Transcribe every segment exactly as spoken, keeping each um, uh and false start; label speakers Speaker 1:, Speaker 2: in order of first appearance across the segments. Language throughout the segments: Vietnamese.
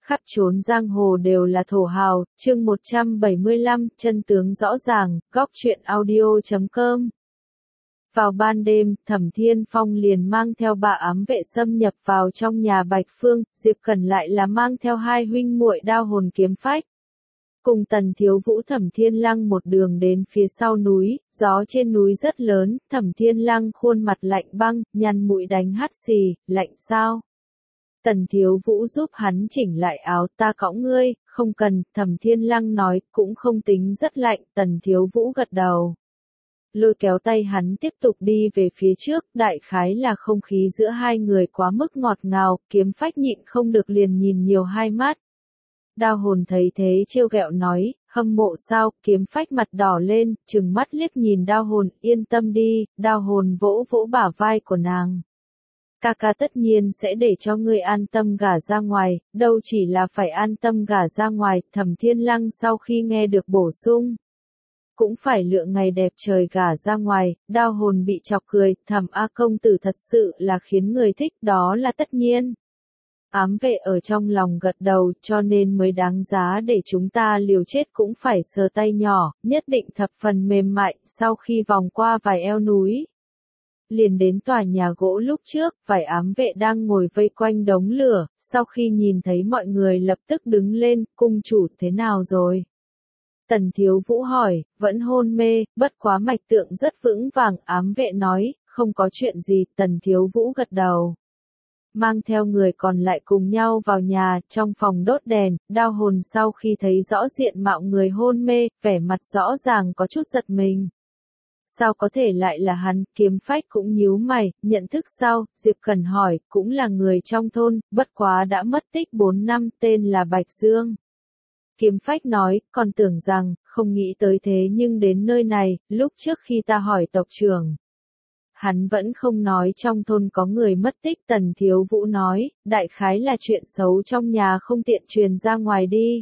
Speaker 1: Khắp chốn giang hồ đều là thổ hào, chương một trăm bảy mươi lăm, chân tướng rõ ràng, góc truyện audio chấm com. Vào ban đêm, Thẩm Thiên Phong liền mang theo bà ám vệ xâm nhập vào trong nhà Bạch Phương, Diệp Cẩn lại là mang theo hai huynh muội Đao Hồn Kiếm Phách. Cùng Tần Thiếu Vũ Thẩm Thiên Lăng một đường đến phía sau núi, gió trên núi rất lớn, Thẩm Thiên Lăng khuôn mặt lạnh băng, nhăn mũi đánh hắt xì, lạnh sao? Tần Thiếu Vũ giúp hắn chỉnh lại áo, ta cõng ngươi, không cần, Thẩm Thiên Lăng nói, cũng không tính rất lạnh, Tần Thiếu Vũ gật đầu. Lôi kéo tay hắn tiếp tục đi về phía trước, đại khái là không khí giữa hai người quá mức ngọt ngào, Kiếm Phách nhịn không được liền nhìn nhiều hai mắt. Đao Hồn thấy thế trêu ghẹo nói, hâm mộ sao, Kiếm Phách mặt đỏ lên, trừng mắt liếc nhìn Đao Hồn, yên tâm đi, Đao Hồn vỗ vỗ bả vai của nàng. Ca ca tất nhiên sẽ để cho ngươi an tâm gả ra ngoài, đâu chỉ là phải an tâm gả ra ngoài, Thẩm Thiên Lăng sau khi nghe được bổ sung. Cũng phải lựa ngày đẹp trời gả ra ngoài, Đao Hồn bị chọc cười, Thẩm A công tử thật sự là khiến người thích, đó là tất nhiên. Ám vệ ở trong lòng gật đầu, cho nên mới đáng giá để chúng ta liều chết cũng phải sờ tay nhỏ, nhất định thập phần mềm mại, sau khi vòng qua vài eo núi. Liền đến tòa nhà gỗ lúc trước, vài ám vệ đang ngồi vây quanh đống lửa, sau khi nhìn thấy mọi người lập tức đứng lên, cung chủ thế nào rồi? Tần Thiếu Vũ hỏi, vẫn hôn mê, bất quá mạch tượng rất vững vàng, ám vệ nói, không có chuyện gì, Tần Thiếu Vũ gật đầu. Mang theo người còn lại cùng nhau vào nhà, trong phòng đốt đèn, Đao Hồn sau khi thấy rõ diện mạo người hôn mê, vẻ mặt rõ ràng có chút giật mình. Sao có thể lại là hắn, Kiếm Phách cũng nhíu mày, nhận thức sao, Diệp Cẩn hỏi, cũng là người trong thôn, bất quá đã mất tích bốn năm, tên là Bạch Dương. Kiếm Phách nói, còn tưởng rằng, không nghĩ tới thế nhưng đến nơi này, lúc trước khi ta hỏi tộc trưởng. Hắn vẫn không nói trong thôn có người mất tích, Tần Thiếu Vũ nói, đại khái là chuyện xấu trong nhà không tiện truyền ra ngoài đi.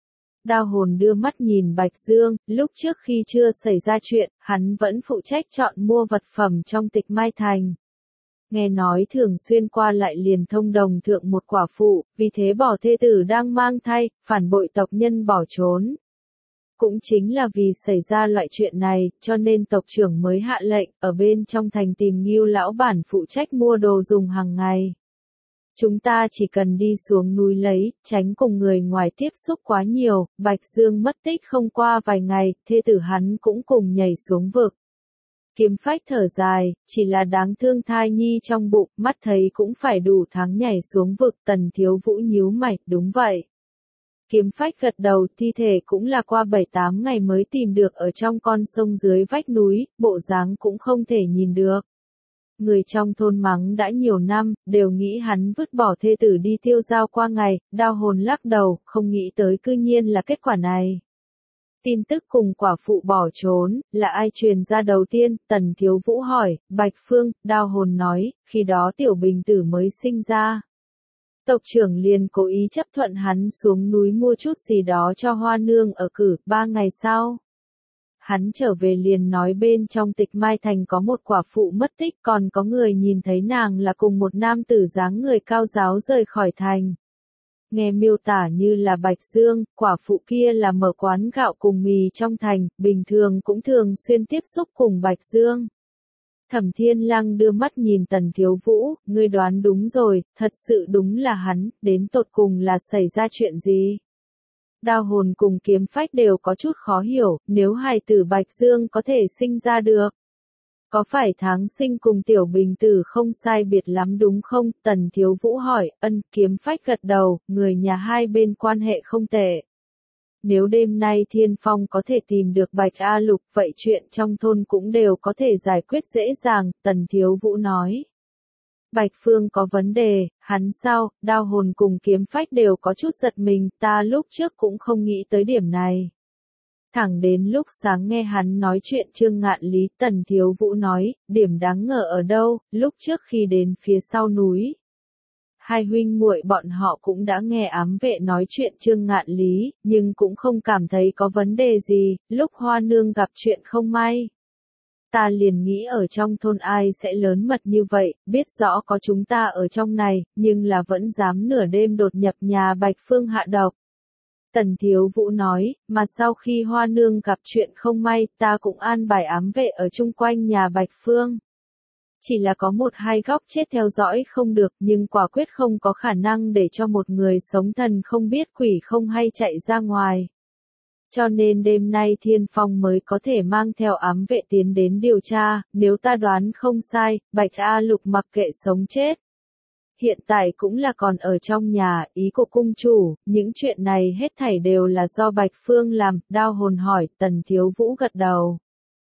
Speaker 1: Đao Hồn đưa mắt nhìn Bạch Dương, lúc trước khi chưa xảy ra chuyện, hắn vẫn phụ trách chọn mua vật phẩm trong Tịch Mai Thành. Nghe nói thường xuyên qua lại liền thông đồng thượng một quả phụ, vì thế bỏ thê tử đang mang thai, phản bội tộc nhân bỏ trốn. Cũng chính là vì xảy ra loại chuyện này, cho nên tộc trưởng mới hạ lệnh, ở bên trong thành tìm Ngưu lão bản phụ trách mua đồ dùng hàng ngày. Chúng ta chỉ cần đi xuống núi lấy, tránh cùng người ngoài tiếp xúc quá nhiều, Bạch Dương mất tích không qua vài ngày, thê tử hắn cũng cùng nhảy xuống vực. Kiếm Phách thở dài, chỉ là đáng thương thai nhi trong bụng, mắt thấy cũng phải đủ tháng nhảy xuống vực, Tần Thiếu Vũ nhíu mày, đúng vậy. Kiếm Phách gật đầu, thi thể cũng là qua bảy tám ngày mới tìm được ở trong con sông dưới vách núi, bộ dáng cũng không thể nhìn được. Người trong thôn mắng đã nhiều năm, đều nghĩ hắn vứt bỏ thê tử đi tiêu dao qua ngày, Đao Hồn lắc đầu, không nghĩ tới cư nhiên là kết quả này. Tin tức cùng quả phụ bỏ trốn, là ai truyền ra đầu tiên, Tần Thiếu Vũ hỏi, Bạch Phương, Đao Hồn nói, khi đó tiểu bình tử mới sinh ra. Tộc trưởng liền cố ý chấp thuận hắn xuống núi mua chút gì đó cho Hoa Nương ở cử, ba ngày sau. Hắn trở về liền nói bên trong Tịch Mai Thành có một quả phụ mất tích, còn có người nhìn thấy nàng là cùng một nam tử dáng người cao giáo rời khỏi thành. Nghe miêu tả như là Bạch Dương, quả phụ kia là mở quán gạo cùng mì trong thành, bình thường cũng thường xuyên tiếp xúc cùng Bạch Dương. Thẩm Thiên Lăng đưa mắt nhìn Tần Thiếu Vũ, ngươi đoán đúng rồi, thật sự đúng là hắn, đến tột cùng là xảy ra chuyện gì? Đao Hồn cùng Kiếm Phách đều có chút khó hiểu, nếu hài tử Bạch Dương có thể sinh ra được. Có phải tháng sinh cùng tiểu bình tử không sai biệt lắm đúng không? Tần Thiếu Vũ hỏi, ân, Kiếm Phách gật đầu, người nhà hai bên quan hệ không tệ. Nếu đêm nay Thiên Phong có thể tìm được Bạch A Lục, vậy chuyện trong thôn cũng đều có thể giải quyết dễ dàng, Tần Thiếu Vũ nói. Bạch Phương có vấn đề, hắn sao, Đao Hồn cùng Kiếm Phách đều có chút giật mình, ta lúc trước cũng không nghĩ tới điểm này. Thẳng đến lúc sáng nghe hắn nói chuyện Trương Ngạn Lý, Tần Thiếu Vũ nói, điểm đáng ngờ ở đâu, lúc trước khi đến phía sau núi. Hai huynh muội bọn họ cũng đã nghe ám vệ nói chuyện Trương Ngạn Lý, nhưng cũng không cảm thấy có vấn đề gì, lúc Hoa Nương gặp chuyện không may. Ta liền nghĩ ở trong thôn ai sẽ lớn mật như vậy, biết rõ có chúng ta ở trong này, nhưng là vẫn dám nửa đêm đột nhập nhà Bạch Phương hạ độc. Tần Thiếu Vũ nói, mà sau khi Hoa Nương gặp chuyện không may, ta cũng an bài ám vệ ở chung quanh nhà Bạch Phương. Chỉ là có một hai góc chết theo dõi không được, nhưng quả quyết không có khả năng để cho một người sống thần không biết quỷ không hay chạy ra ngoài. Cho nên đêm nay Thiên Phong mới có thể mang theo ám vệ tiến đến điều tra, nếu ta đoán không sai, Bạch A Lục mặc kệ sống chết. Hiện tại cũng là còn ở trong nhà, ý của cung chủ, những chuyện này hết thảy đều là do Bạch Phương làm, Đao Hồn hỏi, Tần Thiếu Vũ gật đầu.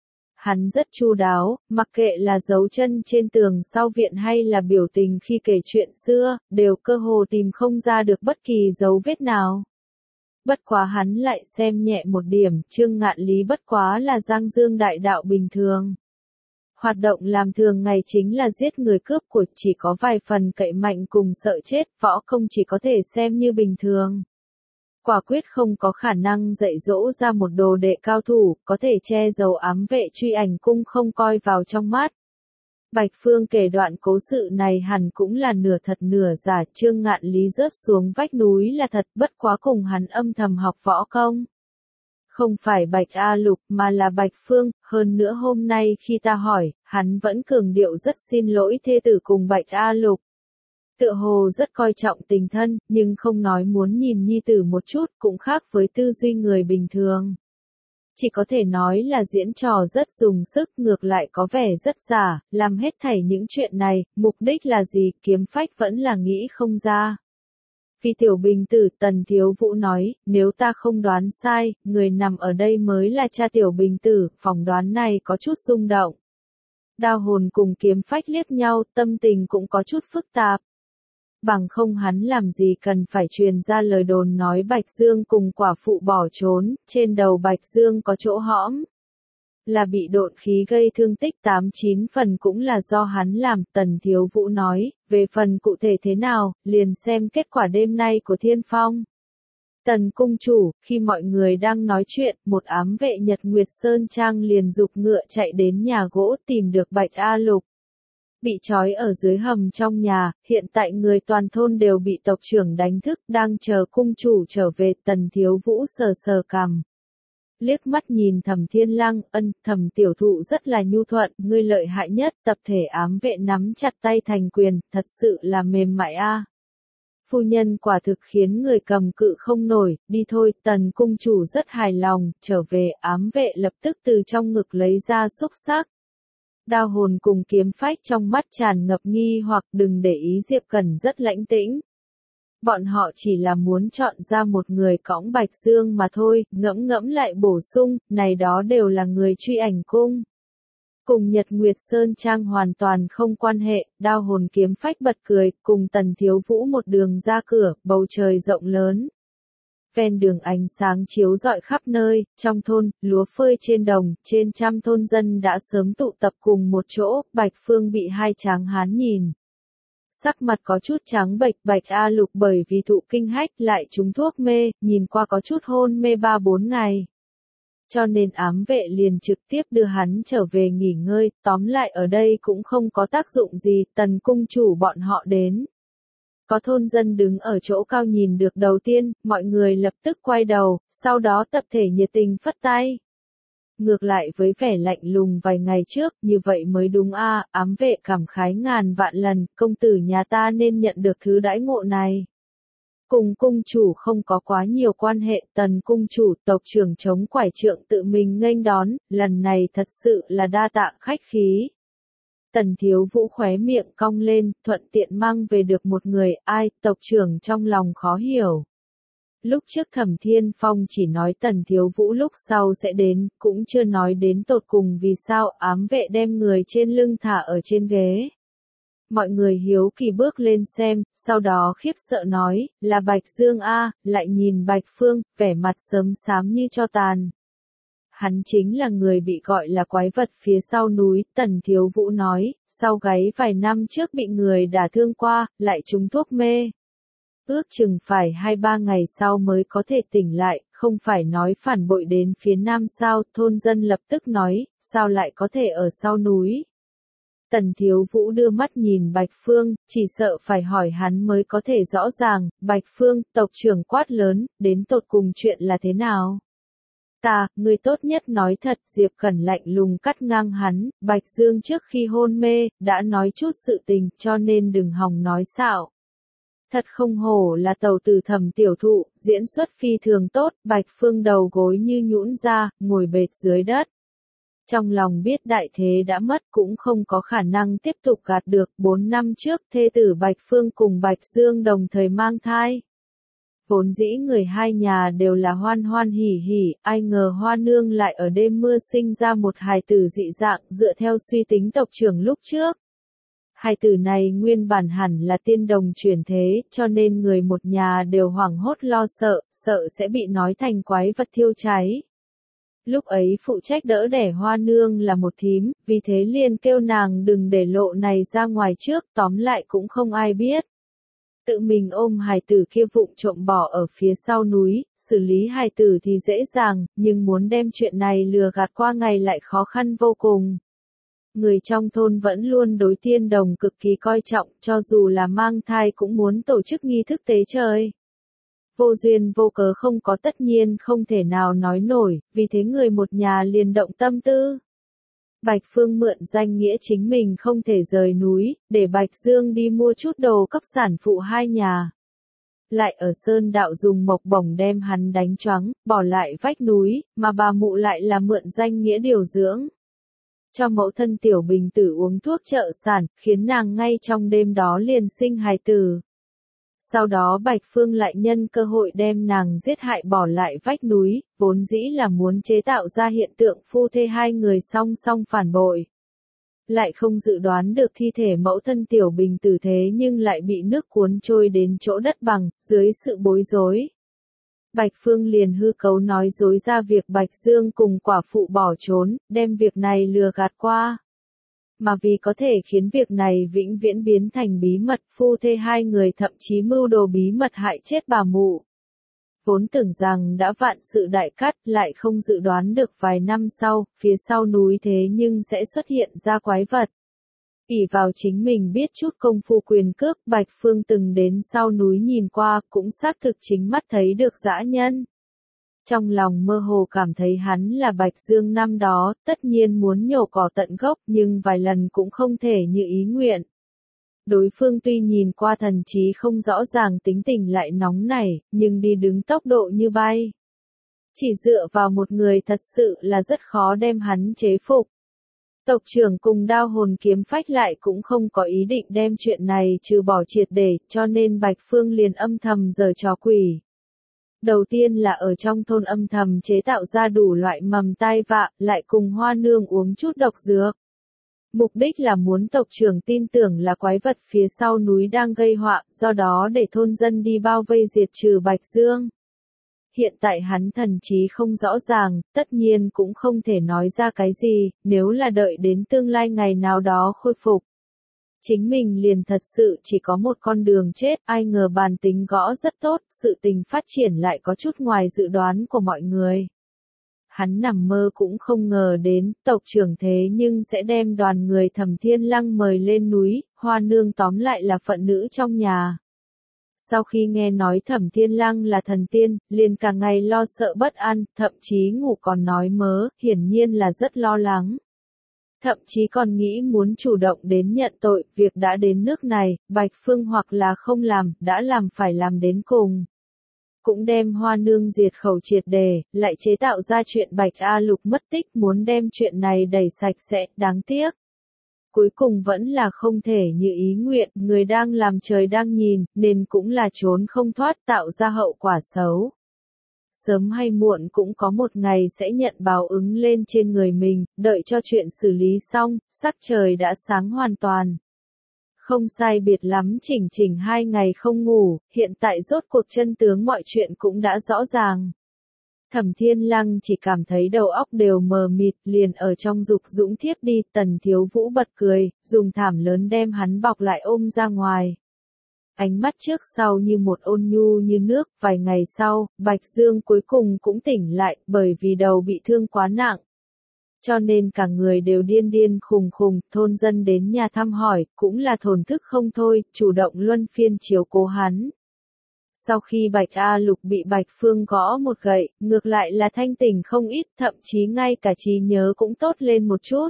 Speaker 1: Hắn rất chu đáo, mặc kệ là dấu chân trên tường sau viện hay là biểu tình khi kể chuyện xưa, đều cơ hồ tìm không ra được bất kỳ dấu vết nào. Bất quá hắn lại xem nhẹ một điểm, Trương Ngạn Lý bất quá là Giang Dương đại đạo bình thường. Hoạt động làm thường ngày chính là giết người cướp của, chỉ có vài phần cậy mạnh cùng sợ chết, võ công chỉ có thể xem như bình thường. Quả quyết không có khả năng dạy dỗ ra một đồ đệ cao thủ, có thể che giấu ám vệ truy ảnh cung không coi vào trong mắt. Bạch Phương kể đoạn cố sự này hẳn cũng là nửa thật nửa giả, Trương Ngạn Lý rớt xuống vách núi là thật, bất quá cùng hắn âm thầm học võ công. Không phải Bạch A Lục mà là Bạch Phương, hơn nữa hôm nay khi ta hỏi, hắn vẫn cường điệu rất xin lỗi thê tử cùng Bạch A Lục. Tựa hồ rất coi trọng tình thân, nhưng không nói muốn nhìn nhi tử một chút, cũng khác với tư duy người bình thường. Chỉ có thể nói là diễn trò rất dùng sức, ngược lại có vẻ rất giả, làm hết thảy những chuyện này, mục đích là gì, Kiếm Phách vẫn là nghĩ không ra. Vì tiểu bình tử, Tần Thiếu Vũ nói, nếu ta không đoán sai, người nằm ở đây mới là cha tiểu bình tử, phỏng đoán này có chút rung động. Đao Hồn cùng Kiếm Phách liếc nhau, tâm tình cũng có chút phức tạp. Bằng không hắn làm gì cần phải truyền ra lời đồn nói Bạch Dương cùng quả phụ bỏ trốn, trên đầu Bạch Dương có chỗ hõm. Là bị độn khí gây thương tích tám chín phần cũng là do hắn làm, Tần Thiếu Vũ nói, về phần cụ thể thế nào, liền xem kết quả đêm nay của Thiên Phong. Tần cung chủ, khi mọi người đang nói chuyện, một ám vệ Nhật Nguyệt Sơn Trang liền giục ngựa chạy đến nhà gỗ tìm được Bạch A Lục. Bị trói ở dưới hầm trong nhà, hiện tại người toàn thôn đều bị tộc trưởng đánh thức, đang chờ cung chủ trở về. Tần Thiếu Vũ sờ sờ cằm. Liếc mắt nhìn Thẩm Thiên Lăng, ân, Thẩm tiểu thụ rất là nhu thuận, ngươi lợi hại nhất, tập thể ám vệ nắm chặt tay thành quyền, thật sự là mềm mại a. Phu nhân quả thực khiến người cầm cự không nổi, đi thôi, Tần cung chủ rất hài lòng, trở về, ám vệ lập tức từ trong ngực lấy ra xúc xắc. Đao Hồn cùng Kiếm Phách trong mắt tràn ngập nghi hoặc, đừng để ý Diệp Cẩn rất lãnh tĩnh. Bọn họ chỉ là muốn chọn ra một người cõng Bạch Dương mà thôi, ngẫm ngẫm lại bổ sung, này đó đều là người truy ảnh cung. Cùng Nhật Nguyệt Sơn Trang hoàn toàn không quan hệ, Đao Hồn Kiếm Phách bật cười, cùng Tần Thiếu Vũ một đường ra cửa, bầu trời rộng lớn. Ven đường ánh sáng chiếu rọi khắp nơi, trong thôn, lúa phơi trên đồng, trên trăm thôn dân đã sớm tụ tập cùng một chỗ, Bạch Phương bị hai tráng hán nhìn. Sắc mặt có chút trắng bệch, Bạch A Lục bởi vì thụ kinh hách lại trúng thuốc mê, nhìn qua có chút hôn mê ba bốn ngày. Cho nên ám vệ liền trực tiếp đưa hắn trở về nghỉ ngơi, tóm lại ở đây cũng không có tác dụng gì, Tần cung chủ bọn họ đến. Có thôn dân đứng ở chỗ cao nhìn được đầu tiên, mọi người lập tức quay đầu, sau đó tập thể nhiệt tình phất tay. Ngược lại với vẻ lạnh lùng vài ngày trước, như vậy mới đúng a, ám vệ cảm khái ngàn vạn lần, công tử nhà ta nên nhận được thứ đãi ngộ này. Cùng cung chủ không có quá nhiều quan hệ, Tần cung chủ tộc trưởng chống quải trượng tự mình nghênh đón, lần này thật sự là đa tạ khách khí. Tần Thiếu Vũ khóe miệng cong lên, thuận tiện mang về được một người, ai, tộc trưởng trong lòng khó hiểu. Lúc trước Thẩm Thiên Phong chỉ nói Tần Thiếu Vũ lúc sau sẽ đến, cũng chưa nói đến tột cùng vì sao ám vệ đem người trên lưng thả ở trên ghế. Mọi người hiếu kỳ bước lên xem, sau đó khiếp sợ nói, là Bạch Dương a, lại nhìn Bạch Phương, vẻ mặt sớm xám như tro tàn. Hắn chính là người bị gọi là quái vật phía sau núi, Tần Thiếu Vũ nói, sau gáy vài năm trước bị người đả thương qua, lại trúng thuốc mê. Ước chừng phải hai ba ngày sau mới có thể tỉnh lại, không phải nói phản bội đến phía nam sao, thôn dân lập tức nói, sao lại có thể ở sau núi. Tần Thiếu Vũ đưa mắt nhìn Bạch Phương, chỉ sợ phải hỏi hắn mới có thể rõ ràng, Bạch Phương, tộc trưởng quát lớn, đến tột cùng chuyện là thế nào? Ta, người tốt nhất nói thật, Diệp Cẩn lạnh lùng cắt ngang hắn, Bạch Dương trước khi hôn mê, đã nói chút sự tình, cho nên đừng hòng nói xạo. Thật không hổ là tàu từ Thẩm tiểu thụ, diễn xuất phi thường tốt, Bạch Phương đầu gối như nhũn ra, ngồi bệt dưới đất. Trong lòng biết đại thế đã mất cũng không có khả năng tiếp tục gạt được, bốn năm trước thê tử Bạch Phương cùng Bạch Dương đồng thời mang thai. Vốn dĩ người hai nhà đều là hoan hoan hỉ hỉ, ai ngờ Hoa Nương lại ở đêm mưa sinh ra một hài tử dị dạng, dựa theo suy tính tộc trưởng lúc trước. Hài tử này nguyên bản hẳn là tiên đồng chuyển thế, cho nên người một nhà đều hoảng hốt lo sợ, sợ sẽ bị nói thành quái vật thiêu cháy. Lúc ấy phụ trách đỡ đẻ Hoa Nương là một thím, vì thế liền kêu nàng đừng để lộ này ra ngoài trước, tóm lại cũng không ai biết. Tự mình ôm hài tử kia vụng trộm bỏ ở phía sau núi, xử lý hài tử thì dễ dàng, nhưng muốn đem chuyện này lừa gạt qua ngày lại khó khăn vô cùng. Người trong thôn vẫn luôn đối tiên đồng cực kỳ coi trọng, cho dù là mang thai cũng muốn tổ chức nghi thức tế trời. Vô duyên vô cớ không có tất nhiên không thể nào nói nổi, vì thế người một nhà liền động tâm tư. Bạch Phương mượn danh nghĩa chính mình không thể rời núi, để Bạch Dương đi mua chút đồ cấp sản phụ hai nhà. Lại ở Sơn Đạo dùng mộc bổng đem hắn đánh choáng, bỏ lại vách núi, mà bà mụ lại là mượn danh nghĩa điều dưỡng. Cho mẫu thân Tiểu Bình Tử uống thuốc trợ sản, khiến nàng ngay trong đêm đó liền sinh hài tử. Sau đó Bạch Phương lại nhân cơ hội đem nàng giết hại bỏ lại vách núi, vốn dĩ là muốn chế tạo ra hiện tượng phu thê hai người song song phản bội. Lại không dự đoán được thi thể mẫu thân Tiểu Bình Tử thế nhưng lại bị nước cuốn trôi đến chỗ đất bằng, dưới sự bối rối. Bạch Phương liền hư cấu nói dối ra việc Bạch Dương cùng quả phụ bỏ trốn, đem việc này lừa gạt qua. Mà vì có thể khiến việc này vĩnh viễn biến thành bí mật, phu thê hai người thậm chí mưu đồ bí mật hại chết bà mụ. Vốn tưởng rằng đã vạn sự đại cát, lại không dự đoán được vài năm sau, phía sau núi thế nhưng sẽ xuất hiện ra quái vật. ỷ vào chính mình biết chút công phu quyền cước, Bạch Phương từng đến sau núi nhìn qua, cũng xác thực chính mắt thấy được dã nhân. Trong lòng mơ hồ cảm thấy hắn là Bạch Dương năm đó, tất nhiên muốn nhổ cỏ tận gốc, nhưng vài lần cũng không thể như ý nguyện. Đối phương tuy nhìn qua thần trí không rõ ràng tính tình lại nóng nảy, nhưng đi đứng tốc độ như bay. Chỉ dựa vào một người thật sự là rất khó đem hắn chế phục. Tộc trưởng cùng Đao Hồn Kiếm Phách lại cũng không có ý định đem chuyện này trừ bỏ triệt để, cho nên Bạch Phương liền âm thầm giở trò quỷ. Đầu tiên là ở trong thôn âm thầm chế tạo ra đủ loại mầm tai vạ, lại cùng Hoa Nương uống chút độc dược. Mục đích là muốn tộc trưởng tin tưởng là quái vật phía sau núi đang gây họa, do đó để thôn dân đi bao vây diệt trừ Bạch Dương. Hiện tại hắn thần trí không rõ ràng, tất nhiên cũng không thể nói ra cái gì, nếu là đợi đến tương lai ngày nào đó khôi phục. Chính mình liền thật sự chỉ có một con đường chết, ai ngờ bàn tính gõ rất tốt, sự tình phát triển lại có chút ngoài dự đoán của mọi người. Hắn nằm mơ cũng không ngờ đến, tộc trưởng thế nhưng sẽ đem đoàn người Thẩm Thiên Lăng mời lên núi, Hoa Nương tóm lại là phận nữ trong nhà. Sau khi nghe nói Thẩm Thiên Lăng là thần tiên, liền cả ngày lo sợ bất an, thậm chí ngủ còn nói mớ, hiển nhiên là rất lo lắng. Thậm chí còn nghĩ muốn chủ động đến nhận tội, việc đã đến nước này, Bạch Phương hoặc là không làm, đã làm phải làm đến cùng. Cũng đem Hoa Nương diệt khẩu triệt đề, lại chế tạo ra chuyện Bạch A Lục mất tích, muốn đem chuyện này đẩy sạch sẽ, đáng tiếc. Cuối cùng vẫn là không thể như ý nguyện, người đang làm trời đang nhìn, nên cũng là trốn không thoát, tạo ra hậu quả xấu. Sớm hay muộn cũng có một ngày sẽ nhận báo ứng lên trên người mình, đợi cho chuyện xử lý xong, sắc trời đã sáng hoàn toàn. Không sai biệt lắm chỉnh chỉnh hai ngày không ngủ, hiện tại rốt cuộc chân tướng mọi chuyện cũng đã rõ ràng. Thẩm Thiên Lăng chỉ cảm thấy đầu óc đều mờ mịt, liền ở trong dục dũng thiếp đi, Tần Thiếu Vũ bật cười, dùng thảm lớn đem hắn bọc lại ôm ra ngoài. Ánh mắt trước sau như một ôn nhu như nước, vài ngày sau, Bạch Dương cuối cùng cũng tỉnh lại, bởi vì đầu bị thương quá nặng. Cho nên cả người đều điên điên khùng khùng, thôn dân đến nhà thăm hỏi, cũng là thổn thức không thôi, chủ động luân phiên chiếu cố hắn. Sau khi Bạch A Lục bị Bạch Phương gõ một gậy, ngược lại là thanh tỉnh không ít, thậm chí ngay cả trí nhớ cũng tốt lên một chút.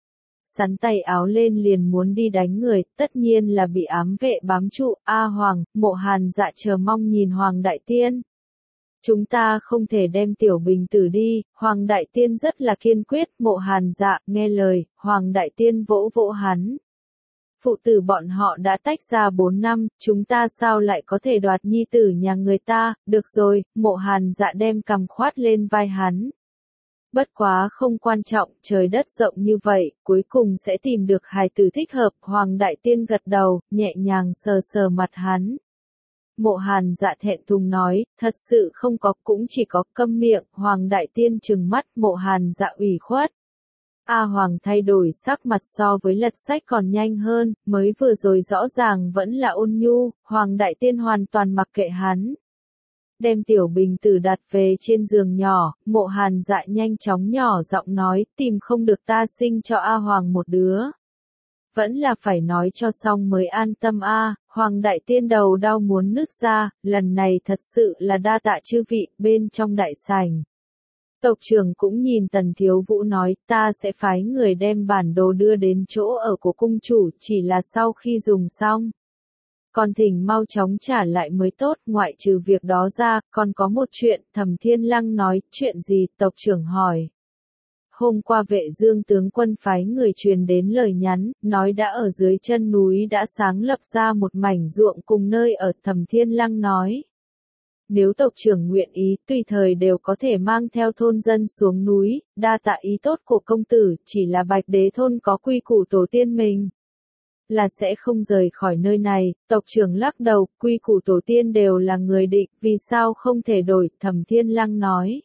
Speaker 1: Sắn tay áo lên liền muốn đi đánh người, tất nhiên là bị ám vệ bám trụ. A Hoàng, Mộ Hàn Dạ chờ mong nhìn Hoàng Đại Tiên. Chúng ta không thể đem Tiểu Bình Tử đi, Hoàng Đại Tiên rất là kiên quyết. Mộ Hàn Dạ nghe lời, Hoàng Đại Tiên vỗ vỗ hắn. Phụ tử bọn họ đã tách ra bốn năm, chúng ta sao lại có thể đoạt nhi tử nhà người ta, được rồi. Mộ Hàn Dạ đem cằm khoát lên vai hắn. Bất quá không quan trọng, trời đất rộng như vậy, cuối cùng sẽ tìm được hài tử thích hợp. Hoàng Đại Tiên gật đầu, nhẹ nhàng sờ sờ mặt hắn. Mộ Hàn Dạ thẹn thùng nói, thật sự không có, cũng chỉ có câm miệng. Hoàng Đại Tiên trừng mắt, Mộ Hàn Dạ ủy khuất. A Hoàng thay đổi sắc mặt so với lật sách còn nhanh hơn, mới vừa rồi rõ ràng vẫn là ôn nhu. Hoàng Đại Tiên hoàn toàn mặc kệ hắn. Đem Tiểu Bình Tử đặt về trên giường nhỏ, Mộ Hàn Dạ nhanh chóng nhỏ giọng nói, tìm không được ta sinh cho A Hoàng một đứa. Vẫn là phải nói cho xong mới an tâm a. Hoàng Đại Tiên đầu đau muốn nứt ra, lần này thật sự là đa tạ chư vị. Bên trong đại sảnh, tộc trưởng cũng nhìn Tần Thiếu Vũ nói, ta sẽ phái người đem bản đồ đưa đến chỗ ở của cung chủ, chỉ là sau khi dùng xong. Còn thỉnh mau chóng trả lại mới tốt. Ngoại trừ việc đó ra, còn có một chuyện. Thẩm Thiên Lăng nói, chuyện gì? Tộc trưởng hỏi. Hôm qua Vệ Dương tướng quân phái người truyền đến lời nhắn, nói đã ở dưới chân núi đã sáng lập ra một mảnh ruộng cùng nơi ở. Thẩm Thiên Lăng nói, nếu tộc trưởng nguyện ý, tùy thời đều có thể mang theo thôn dân xuống núi. Đa tạ ý tốt của công tử, chỉ là Bạch Đế thôn có quy củ tổ tiên mình, là sẽ không rời khỏi nơi này. Tộc trưởng lắc đầu, quy củ tổ tiên đều là người định, vì sao không thể đổi? Thẩm Thiên Lăng nói,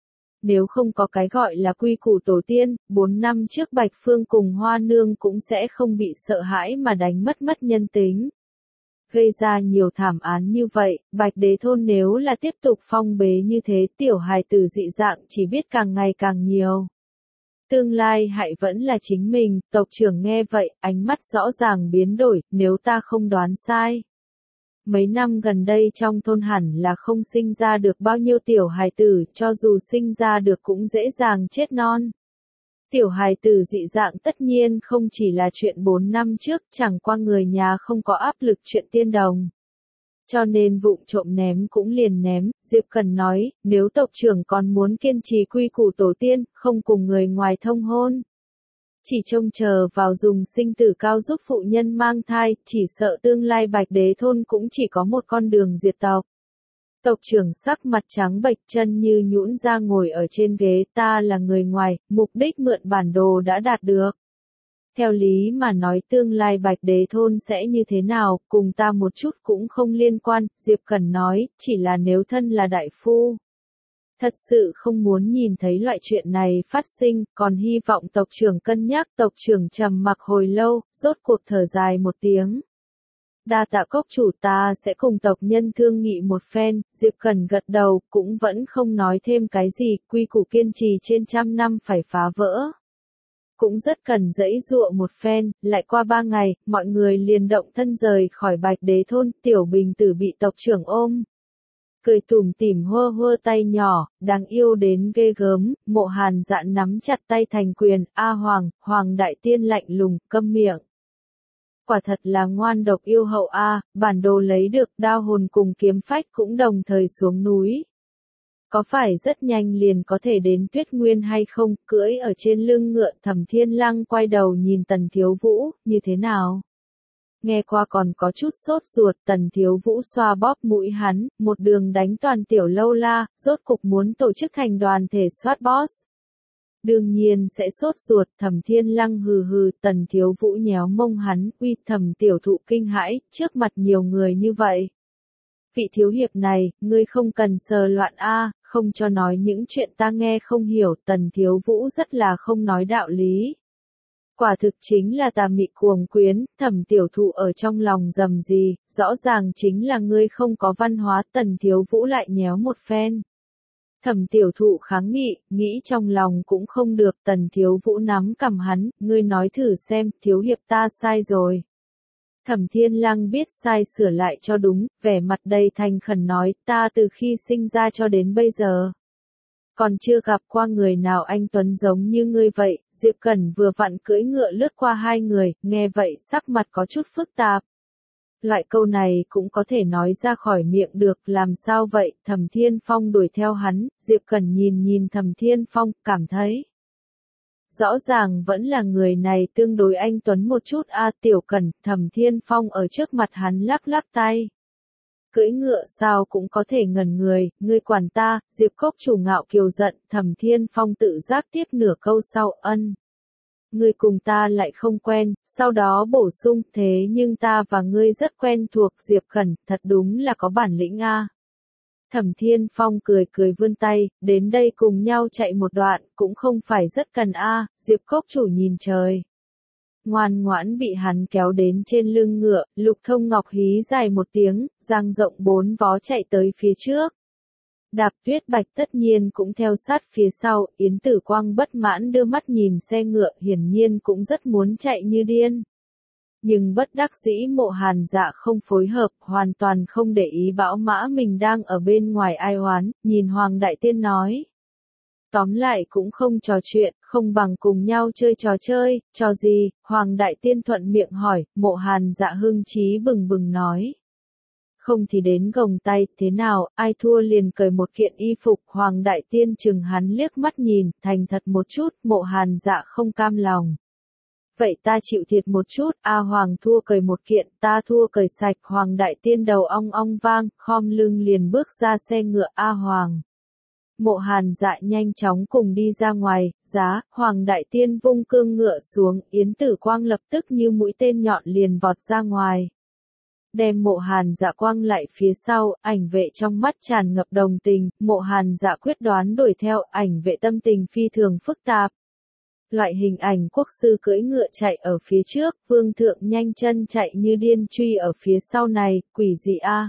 Speaker 1: nếu không có cái gọi là quy củ tổ tiên, bốn năm trước Bạch Phương cùng Hoa Nương cũng sẽ không bị sợ hãi mà đánh mất mất nhân tính, gây ra nhiều thảm án như vậy. Bạch Đế thôn nếu là tiếp tục phong bế như thế, tiểu hài tử dị dạng chỉ biết càng ngày càng nhiều. Tương lai hại vẫn là chính mình. Tộc trưởng nghe vậy, ánh mắt rõ ràng biến đổi, nếu ta không đoán sai. Mấy năm gần đây trong thôn hẳn là không sinh ra được bao nhiêu tiểu hài tử, cho dù sinh ra được cũng dễ dàng chết non. Tiểu hài tử dị dạng tất nhiên không chỉ là chuyện bốn năm trước, chẳng qua người nhà không có áp lực chuyện tiên đồng. Cho nên vụng trộm ném cũng liền ném. Diệp Cần nói, nếu tộc trưởng còn muốn kiên trì quy củ tổ tiên, không cùng người ngoài thông hôn, chỉ trông chờ vào dùng sinh tử cao giúp phụ nhân mang thai, chỉ sợ tương lai Bạch Đế thôn cũng chỉ có một con đường diệt tộc. Tộc trưởng sắc mặt trắng bệch, chân như nhũn ra ngồi ở trên ghế. Ta là người ngoài, mục đích mượn bản đồ đã đạt được. Theo lý mà nói tương lai Bạch Đế thôn sẽ như thế nào, cùng ta một chút cũng không liên quan. Diệp Cẩn nói, chỉ là nếu thân là đại phu, thật sự không muốn nhìn thấy loại chuyện này phát sinh, còn hy vọng tộc trưởng cân nhắc. Tộc trưởng trầm mặc hồi lâu, rốt cuộc thở dài một tiếng. Đa tạ cốc chủ, ta sẽ cùng tộc nhân thương nghị một phen. Diệp Cẩn gật đầu, cũng vẫn không nói thêm cái gì. Quy củ kiên trì trên trăm năm phải phá vỡ, cũng rất cần dãy dụa một phen. Lại qua ba ngày, mọi người liền động thân rời khỏi Bạch Đế thôn. Tiểu Bình Tử bị tộc trưởng ôm, cười tủm tỉm hơ hơ tay nhỏ, đáng yêu đến ghê gớm. Mộ Hàn Dạ nắm chặt tay thành quyền. A Hoàng, Hoàng Đại Tiên lạnh lùng, câm miệng. Quả thật là ngoan độc yêu hậu a. Bản đồ lấy được, đao hồn cùng kiếm phách cũng đồng thời xuống núi. Có phải rất nhanh liền có thể đến Tuyết Nguyên hay không? Cưỡi ở trên lưng ngựa. Thẩm Thiên Lăng quay đầu nhìn Tần Thiếu Vũ, như thế nào? Nghe qua còn có chút sốt ruột. Tần Thiếu Vũ xoa bóp mũi hắn, một đường đánh toàn tiểu lâu la, rốt cục muốn tổ chức thành đoàn thể soát boss. Đương nhiên sẽ sốt ruột. Thẩm Thiên Lăng hừ hừ. Tần Thiếu Vũ nhéo mông hắn, uy. Thẩm tiểu thụ kinh hãi, trước mặt nhiều người như vậy. Vị thiếu hiệp này, ngươi không cần sờ loạn a, không cho nói những chuyện ta nghe không hiểu. Tần Thiếu Vũ rất là không nói đạo lý. Quả thực chính là tà mị cuồng quyến, Thẩm tiểu thụ ở trong lòng rầm gì, rõ ràng chính là ngươi không có văn hóa. Tần Thiếu Vũ lại nhéo một phen. Thẩm tiểu thụ kháng nghị, nghĩ trong lòng cũng không được. Tần Thiếu Vũ nắm cằm hắn, ngươi nói thử xem, thiếu hiệp ta sai rồi. Thẩm Thiên Lăng biết sai sửa lại cho đúng, vẻ mặt đầy thành khẩn nói, ta từ khi sinh ra cho đến bây giờ. Còn chưa gặp qua người nào anh tuấn giống như ngươi vậy. Diệp Cẩn vừa vặn cưỡi ngựa lướt qua hai người, nghe vậy sắc mặt có chút phức tạp. Loại câu này cũng có thể nói ra khỏi miệng được, làm sao vậy? Thẩm Thiên Phong đuổi theo hắn, Diệp Cẩn nhìn nhìn Thẩm Thiên Phong, cảm thấy rõ ràng vẫn là người này tương đối anh tuấn một chút. A Tiểu Cẩn, Thẩm Thiên Phong ở trước mặt hắn lắc lắc tay. Cưỡi ngựa sao cũng có thể ngẩn người, ngươi quản ta. Diệp Cốc chủ ngạo kiều giận. Thẩm Thiên Phong tự giác tiếp nửa câu sau, ân. Ngươi cùng ta lại không quen, sau đó bổ sung, thế nhưng ta và ngươi rất quen thuộc. Diệp Cẩn, thật đúng là có bản lĩnh a. Thẩm Thiên Phong cười cười vươn tay, đến đây cùng nhau chạy một đoạn, cũng không phải rất cần a. Diệp Cốc chủ nhìn trời. Ngoan ngoãn bị hắn kéo đến trên lưng ngựa, Lục Thông Ngọc hí dài một tiếng, dang rộng bốn vó chạy tới phía trước. Đạp Tuyết Bạch tất nhiên cũng theo sát phía sau. Yến Tử Quang bất mãn đưa mắt nhìn xe ngựa, hiển nhiên cũng rất muốn chạy như điên. Nhưng bất đắc dĩ Mộ Hàn Dạ không phối hợp, hoàn toàn không để ý bão mã mình đang ở bên ngoài ai oán, nhìn Hoàng Đại Tiên nói. Tóm lại cũng không trò chuyện, không bằng cùng nhau chơi trò chơi. Trò gì? Hoàng Đại Tiên thuận miệng hỏi. Mộ Hàn Dạ hưng chí bừng bừng nói. Không thì đến gồng tay, thế nào, ai thua liền cởi một kiện y phục. Hoàng Đại Tiên chừng hắn liếc mắt nhìn, thành thật một chút. Mộ Hàn Dạ không cam lòng. Vậy ta chịu thiệt một chút. A Hoàng thua cởi một kiện, ta thua cởi sạch. Hoàng Đại Tiên đầu ong ong vang, khom lưng liền bước ra xe ngựa. A Hoàng. Mộ Hàn Dạ nhanh chóng cùng đi ra ngoài. Giá, Hoàng Đại Tiên vung cương ngựa xuống, Yến Tử Quang lập tức như mũi tên nhọn liền vọt ra ngoài. Đem Mộ Hàn Dạ quang lại phía sau, ảnh vệ trong mắt tràn ngập đồng tình. Mộ Hàn Dạ quyết đoán đuổi theo, ảnh vệ tâm tình phi thường phức tạp. Loại hình ảnh quốc sư cưỡi ngựa chạy ở phía trước, vương thượng nhanh chân chạy như điên truy ở phía sau này, quỷ gì a?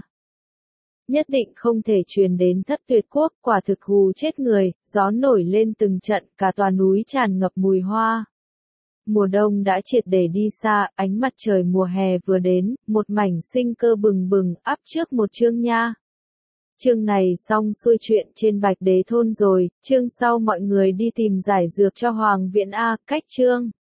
Speaker 1: Nhất định không thể truyền đến Thất Tuyệt Quốc, quả thực hù chết người. Gió nổi lên từng trận, cả tòa núi tràn ngập mùi hoa. Mùa đông đã triệt để đi xa, ánh mặt trời mùa hè vừa đến, một mảnh sinh cơ bừng bừng, ắp trước một chương nha. Chương này xong xuôi chuyện trên Bạch Đế Thôn rồi, chương sau mọi người đi tìm giải dược cho Hoàng Viễn A, cách chương.